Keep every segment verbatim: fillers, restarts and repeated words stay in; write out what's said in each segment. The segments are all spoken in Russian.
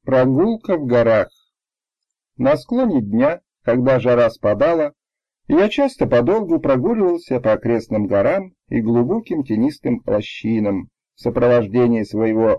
Прогулка в горах. На склоне дня, когда жара спадала, я часто подолгу прогуливался по окрестным горам и глубоким тенистым лощинам в сопровождении своего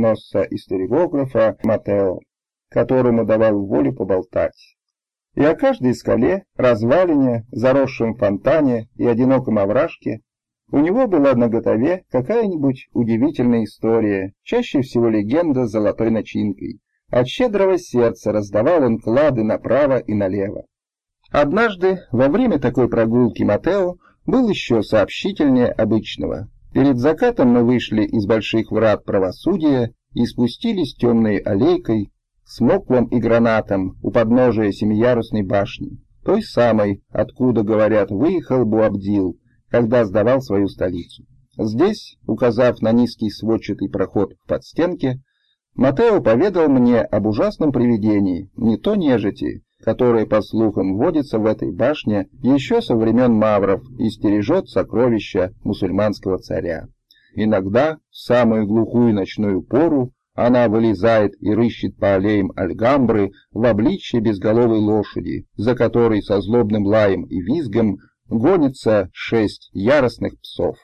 оруженосца-историографа Матео, которому давал волю поболтать. И о каждой скале, развалине, заросшем фонтане и одиноком овражке у него была наготове какая-нибудь удивительная история, чаще всего легенда с золотой начинкой. От щедрого сердца раздавал он клады направо и налево. Однажды, во время такой прогулки, Матео был еще сообщительнее обычного. Перед закатом мы вышли из больших врат правосудия и спустились темной аллейкой с моквом и гранатом у подножия семиярусной башни, той самой, откуда, говорят, выехал Буабдил, когда сдавал свою столицу. Здесь, указав на низкий сводчатый проход в подстенке, Матео поведал мне об ужасном привидении, не то нежити, которое, по слухам, водится в этой башне еще со времен мавров и стережет сокровища мусульманского царя. Иногда, в самую глухую ночную пору, она вылезает и рыщет по аллеям Альгамбры в обличье безголовой лошади, за которой со злобным лаем и визгом гонится шесть яростных псов.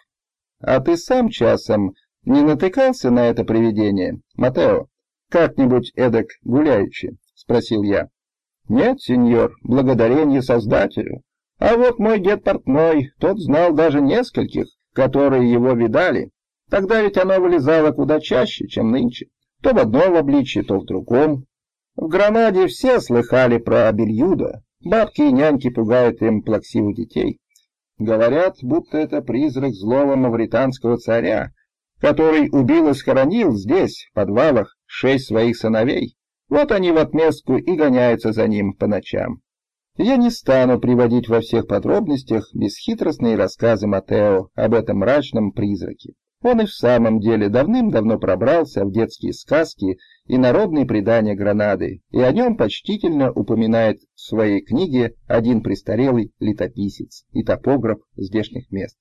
А ты сам часом не натыкался на это привидение, Матео? Как-нибудь эдак гуляючи? — спросил я. — Нет, сеньор, благодарение Создателю. А вот мой дед портной, тот знал даже нескольких, которые его видали. Тогда ведь оно вылезало куда чаще, чем нынче. То в одном обличье, то в другом. В Гранаде все слыхали про Абельюда. Бабки и няньки пугают им плаксивых детей. Говорят, будто это призрак злого мавританского царя, который убил и схоронил здесь, в подвалах, шесть своих сыновей. Вот они в отместку и гоняются за ним по ночам. Я не стану приводить во всех подробностях бесхитростные рассказы Матео об этом мрачном призраке. Он и в самом деле давным-давно пробрался в детские сказки и народные предания Гранады, и о нем почтительно упоминает в своей книге один престарелый летописец и топограф здешних мест.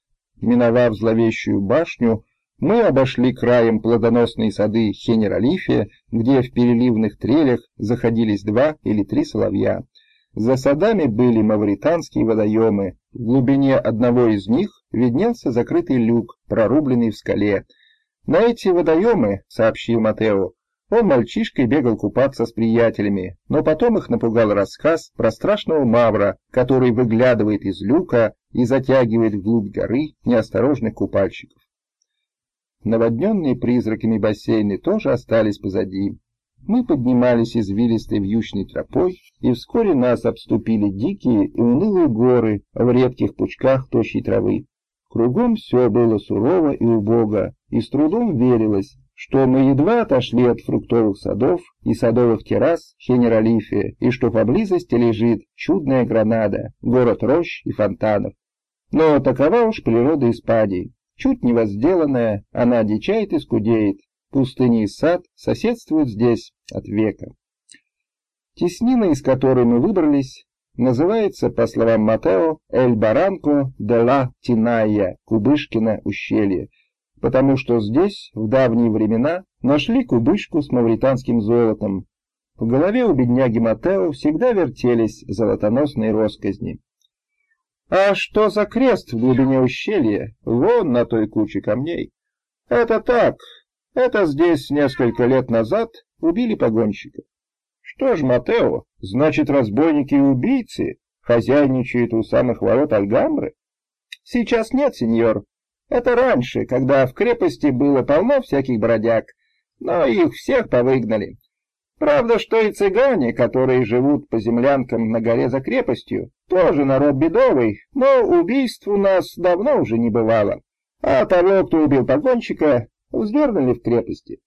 Миновав зловещую башню, мы обошли краем плодоносные сады Хенералифе, где в переливных трелях заходились два или три соловья. За садами были мавританские водоемы. В глубине одного из них виднелся закрытый люк, прорубленный в скале. На эти водоемы, сообщил Матео, он мальчишкой бегал купаться с приятелями, но потом их напугал рассказ про страшного мавра, который выглядывает из люка и затягивает вглубь горы неосторожных купальщиков. Наводненные призраками бассейны тоже остались позади. Мы поднимались извилистой вьючной тропой, и вскоре нас обступили дикие и унылые горы в редких пучках тощей травы. Кругом все было сурово и убого, и с трудом верилось, что мы едва отошли от фруктовых садов и садовых террас Хенералифе, и что поблизости лежит чудная Гранада, город рощ и фонтанов. Но такова уж природа Испании. Чуть не возделанная, она дичает и скудеет. Пустыня и сад соседствуют здесь от века. Теснина, из которой мы выбрались, называется, по словам Матео, «Эль Баранко де ла Тиная», Кубышкино ущелье, потому что здесь в давние времена нашли кубышку с мавританским золотом. В голове у бедняги Матео всегда вертелись золотоносные росказни. А что за крест в глубине ущелья, вон на той куче камней? Это так, это здесь несколько лет назад убили погонщика. Что ж, Матео, значит, разбойники и убийцы хозяйничают у самых ворот Альгамбры? Сейчас нет, сеньор. Это раньше, когда в крепости было полно всяких бродяг, но их всех повыгнали. Правда, что и цыгане, которые живут по землянкам на горе за крепостью, тоже народ бедовый, но убийств у нас давно уже не бывало. А того, кто убил погонщика, вздернули в крепости.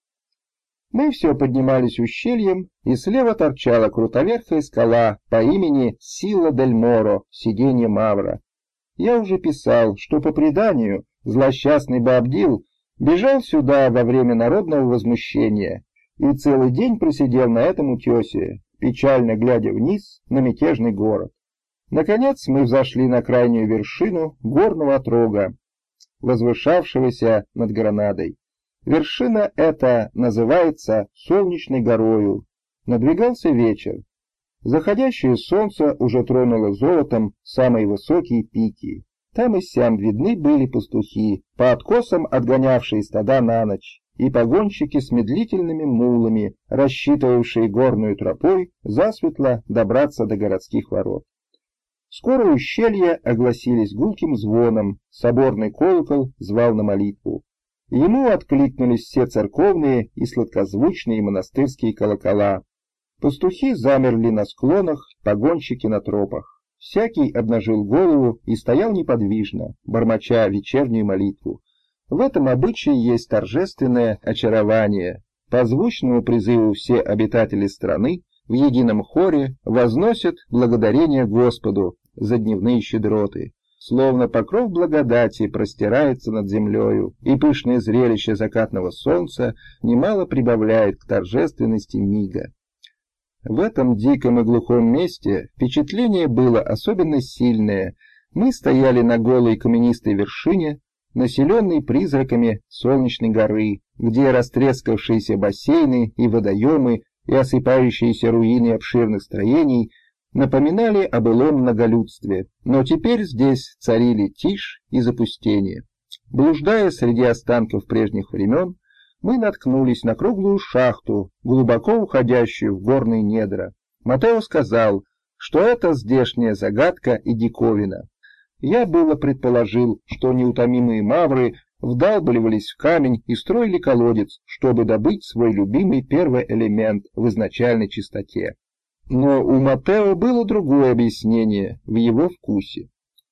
Мы все поднимались ущельем, и слева торчала крутоверхая скала по имени Сила-дель-Моро, сиденье Мавра. Я уже писал, что по преданию злосчастный Боабдил бежал сюда во время народного возмущения и целый день просидел на этом утесе, печально глядя вниз на мятежный город. Наконец мы взошли на крайнюю вершину горного отрога, возвышавшегося над Гранадой. Вершина эта называется Солнечной горою. Надвигался вечер. Заходящее солнце уже тронуло золотом самые высокие пики. Там и сям видны были пастухи, по откосам отгонявшие стада на ночь, и погонщики с медлительными мулами, рассчитывавшие горную тропой засветло добраться до городских ворот. Скоро ущелья огласились гулким звоном, соборный колокол звал на молитву. Ему откликнулись все церковные и сладкозвучные монастырские колокола. Пастухи замерли на склонах, погонщики на тропах. Всякий обнажил голову и стоял неподвижно, бормоча вечернюю молитву. В этом обычае есть торжественное очарование. По звучному призыву все обитатели страны в едином хоре возносят благодарение Господу за дневные щедроты. Словно покров благодати простирается над землею, и пышное зрелище закатного солнца немало прибавляет к торжественности мига. В этом диком и глухом месте впечатление было особенно сильное. Мы стояли на голой каменистой вершине, населенной призраками Солнечной горы, где растрескавшиеся бассейны и водоемы и осыпающиеся руины обширных строений напоминали о былом многолюдстве, но теперь здесь царили тишь и запустение. Блуждая среди останков прежних времен, мы наткнулись на круглую шахту, глубоко уходящую в горные недра. Матео сказал, что это здешняя загадка и диковина. Я было предположил, что неутомимые мавры вдалбливались в камень и строили колодец, чтобы добыть свой любимый первый элемент в изначальной чистоте. Но у Матео было другое объяснение в его вкусе.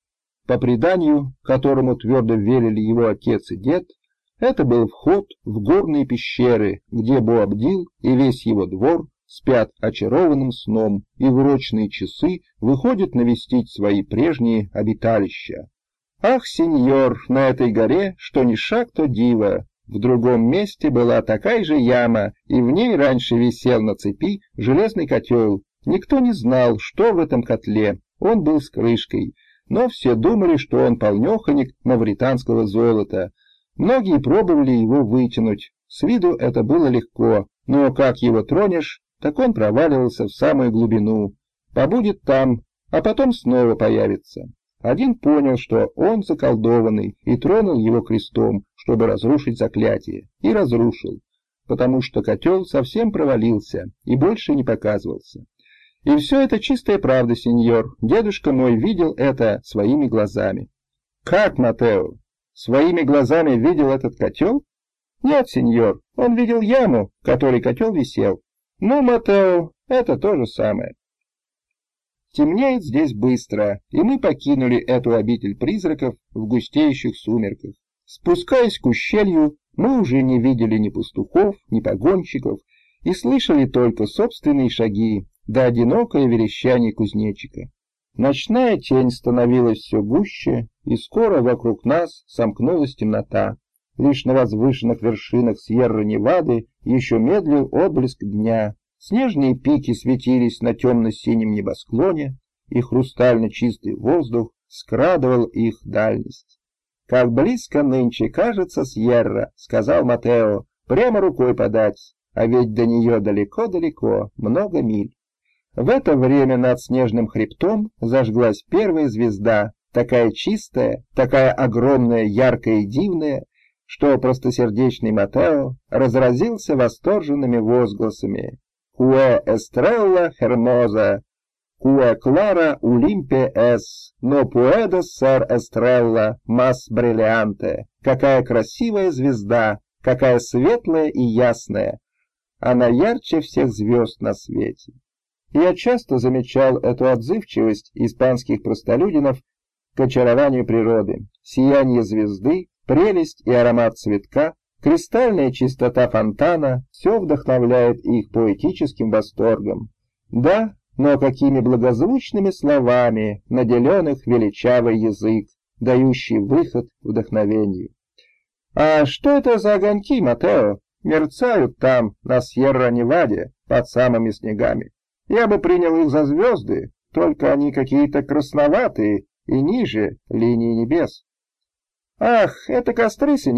По преданию, которому твердо верили его отец и дед, это был вход в горные пещеры, где Боабдил и весь его двор спят очарованным сном и в урочные часы выходят навестить свои прежние обиталища. Ах, сеньор, на этой горе, что ни шаг, то диво. В другом месте была такая же яма, и в ней раньше висел на цепи железный котел. Никто не знал, что в этом котле, он был с крышкой, но все думали, что он полнеханик мавританского золота. Многие пробовали его вытянуть, с виду это было легко, но как его тронешь, так он проваливался в самую глубину, побудет там, а потом снова появится. Один понял, что он заколдованный, и тронул его крестом, чтобы разрушить заклятие, и разрушил, потому что котел совсем провалился и больше не показывался. И все это чистая правда, сеньор, дедушка мой видел это своими глазами. Как, Матео? Своими глазами видел этот котел? Нет, сеньор, он видел яму, в которой котел висел. Ну, Матео, это то же самое. Темнеет здесь быстро, и мы покинули эту обитель призраков в густеющих сумерках. Спускаясь к ущелью, мы уже не видели ни пастухов, ни погонщиков, и слышали только собственные шаги, да одинокое верещание кузнечика. Ночная тень становилась все гуще, и скоро вокруг нас сомкнулась темнота. Лишь на возвышенных вершинах Сьерра-Невады еще медлил отблеск дня. Снежные пики светились на темно-синем небосклоне, и хрустально чистый воздух скрадывал их дальность. «Как близко нынче кажется Сьерра», — сказал Матео, — «прямо рукой подать, а ведь до нее далеко-далеко, много миль». В это время над снежным хребтом зажглась первая звезда, такая чистая, такая огромная, яркая и дивная, что простосердечный Матео разразился восторженными возгласами. «Куэ эстрелла хермоза, куэ клара улимпе эс, но пуэда сэр эстрелла мас бриллианте». Какая красивая звезда, какая светлая и ясная. Она ярче всех звезд на свете. Я часто замечал эту отзывчивость испанских простолюдинов к очарованию природы. Сияние звезды, прелесть и аромат цветка, кристальная чистота фонтана — все вдохновляет их поэтическим восторгом. Да, но какими благозвучными словами наделен их величавый язык, дающий выход вдохновению. А что это за огоньки, Матео? Мерцают там, на Сьерра-Неваде, под самыми снегами. Я бы принял их за звезды, только они какие-то красноватые и ниже линии небес. Ах, это костры, сеньор,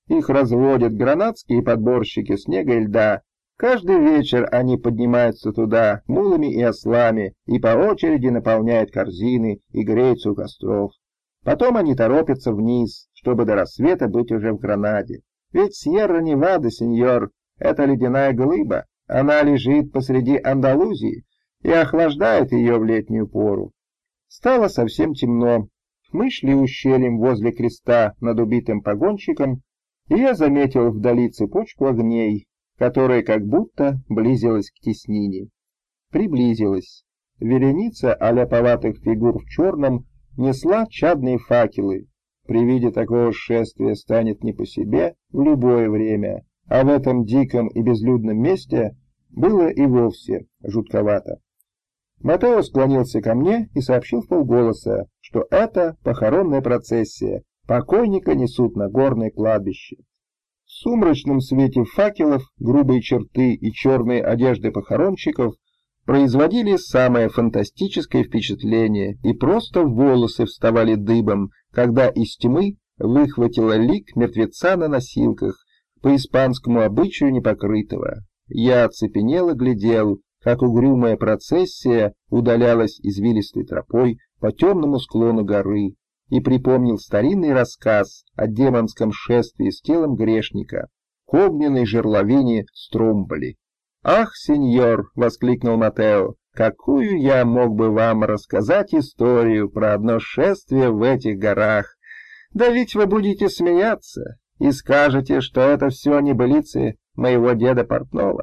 Их разводят гранадские подборщики снега и льда. Каждый вечер они поднимаются туда мулами и ослами и по очереди наполняют корзины и греются у костров. Потом они торопятся вниз, чтобы до рассвета быть уже в Гранаде. Ведь Сьерра-Невада, сеньор, это ледяная глыба. Она лежит посреди Андалузии и охлаждает ее в летнюю пору. Стало совсем темно. Мы шли ущельем возле креста над убитым погонщиком, и я заметил вдали цепочку огней, которая как будто близилась к теснине. Приблизилась. Вереница аляповатых фигур в черном несла чадные факелы. При виде такого шествия станет не по себе в любое время, а в этом диком и безлюдном месте было и вовсе жутковато. Матео склонился ко мне и сообщил вполголоса, что это похоронная процессия, покойника несут на горное кладбище. В сумрачном свете факелов грубые черты и черные одежды похоронщиков производили самое фантастическое впечатление, и просто волосы вставали дыбом, когда из тьмы выхватила лик мертвеца на носилках, по испанскому обычаю непокрытого. Я оцепенело глядел, как угрюмая процессия удалялась извилистой тропой по темному склону горы, и припомнил старинный рассказ о демонском шествии с телом грешника к огненной жерловине Стромболи. «Ах, сеньор!» — воскликнул Матео. «Какую я мог бы вам рассказать историю про одно шествие в этих горах? Да ведь вы будете смеяться и скажете, что это все небылицы моего деда Портного.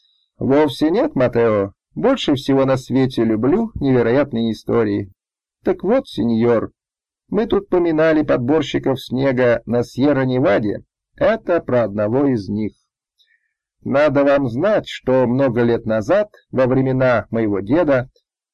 Вовсе нет, Матео. Больше всего на свете люблю невероятные истории. Так вот, сеньор, мы тут поминали подборщиков снега на Сьерра-Неваде. Это про одного из них. Надо вам знать, что много лет назад, во времена моего деда,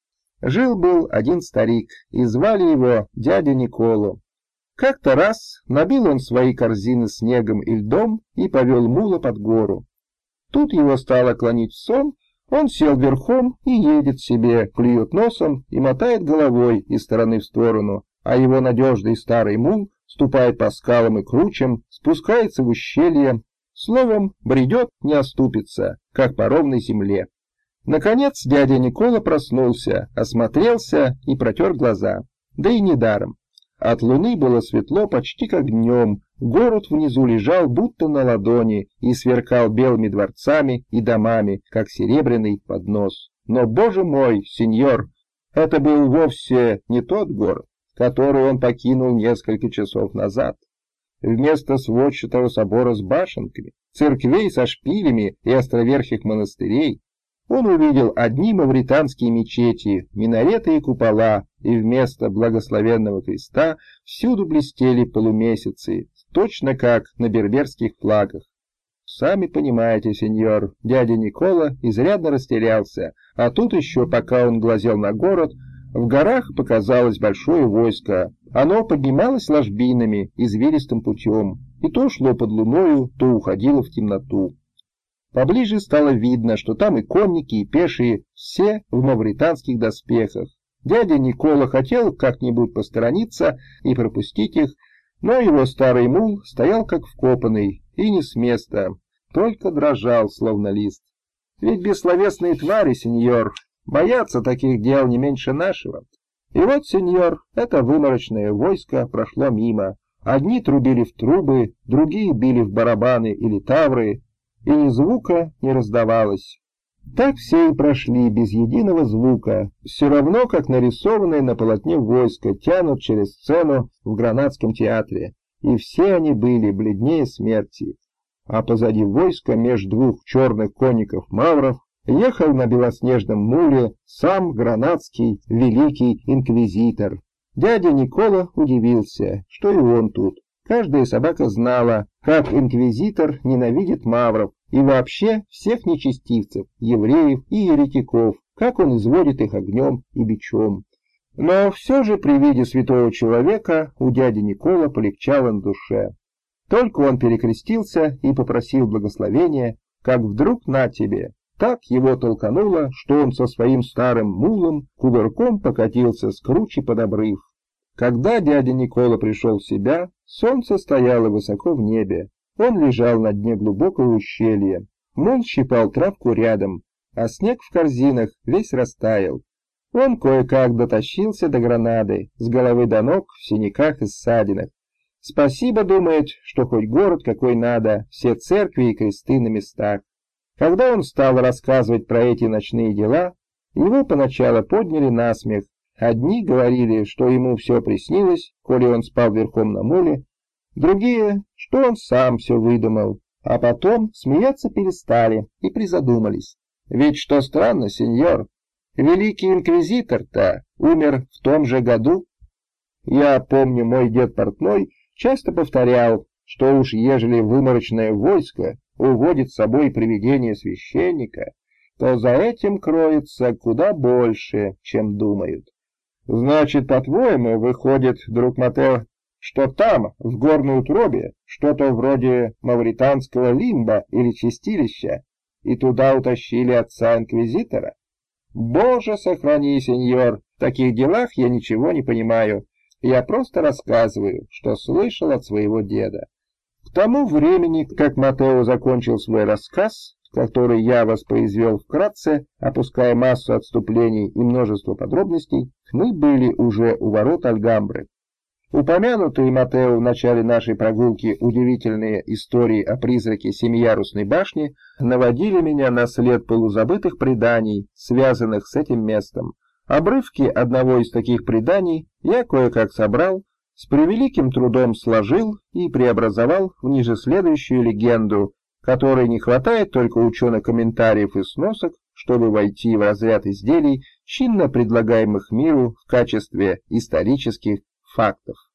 жил-был один старик, и звали его дядя Николо. Как-то раз набил он свои корзины снегом и льдом и повел мула под гору. Тут его стало клонить в сон, он сел верхом и едет себе, клюет носом и мотает головой из стороны в сторону, а его надежный старый мул ступает по скалам и кручам, спускается в ущелье, словом, бредет, не оступится, как по ровной земле. Наконец дядя Никола проснулся, осмотрелся и протер глаза. Да и недаром. От луны было светло почти как днем, город внизу лежал будто на ладони и сверкал белыми дворцами и домами, как серебряный поднос. Но, боже мой, сеньор, это был вовсе не тот город, который он покинул несколько часов назад. Вместо сводчатого собора с башенками, церквей со шпилями и островерхих монастырей он увидел одни мавританские мечети, минареты и купола, и вместо благословенного креста всюду блестели полумесяцы, точно как на берберских флагах. Сами понимаете, сеньор, дядя Никола изрядно растерялся, а тут еще, пока он глазел на город, в горах показалось большое войско. Оно поднималось ложбинами, извилистым путем, и то шло под луною, то уходило в темноту. Поближе стало видно, что там и конники, и пешие, все в мавританских доспехах. Дядя Никола хотел как-нибудь посторониться и пропустить их, но его старый мул стоял как вкопанный и не с места, только дрожал, словно лист. Ведь бессловесные твари, сеньор, боятся таких дел не меньше нашего. И вот, сеньор, это выморочное войско прошло мимо. Одни трубили в трубы, другие били в барабаны или тавры, и ни звука не раздавалось. Так все и прошли без единого звука, все равно, как нарисованные на полотне войска тянут через сцену в Гранадском театре, и все они были бледнее смерти. А позади войска меж двух черных конников-мавров ехал на белоснежном муле сам гранадский великий инквизитор. Дядя Никола удивился, что и он тут. Каждая собака знала, как инквизитор ненавидит мавров и вообще всех нечестивцев, евреев и еретиков, как он изводит их огнем и бичом. Но все же при виде святого человека у дяди Никола полегчало на душе. Только он перекрестился и попросил благословения, как вдруг на тебе. Так его толкануло, что он со своим старым мулом кувырком покатился с кручи под обрыв. Когда дядя Никола пришел в себя, солнце стояло высоко в небе. Он лежал на дне глубокого ущелья. Мул щипал травку рядом, а снег в корзинах весь растаял. Он кое-как дотащился до Гранады, с головы до ног в синяках и ссадинах. Спасибо, думает, что хоть город какой надо, все церкви и кресты на местах. Когда он стал рассказывать про эти ночные дела, его поначалу подняли на смех. Одни говорили, что ему все приснилось, коли он спал верхом на муле, другие, что он сам все выдумал, а потом смеяться перестали и призадумались. Ведь что странно, сеньор, великий инквизитор-то умер в том же году. Я помню, мой дед портной часто повторял, что уж ежели выморочное войско уводит с собой привидение священника, то за этим кроется куда больше, чем думают. Значит, по-твоему, выходит, друг Матео, что там, в горной утробе, что-то вроде мавританского лимба или чистилища, и туда утащили отца-инквизитора? Боже, сохрани, сеньор, в таких делах я ничего не понимаю. Я просто рассказываю, что слышал от своего деда. К тому времени, как Матео закончил свой рассказ, который я воспроизвел вкратце, опуская массу отступлений и множество подробностей, мы были уже у ворот Альгамбры. Упомянутые Матео в начале нашей прогулки удивительные истории о призраке Семиярусной башни наводили меня на след полузабытых преданий, связанных с этим местом. Обрывки одного из таких преданий я кое-как собрал, с превеликим трудом сложил и преобразовал в ниже следующую легенду, которой не хватает только ученых комментариев и сносок, чтобы войти в разряд изделий, чинно предлагаемых миру в качестве исторических фактов.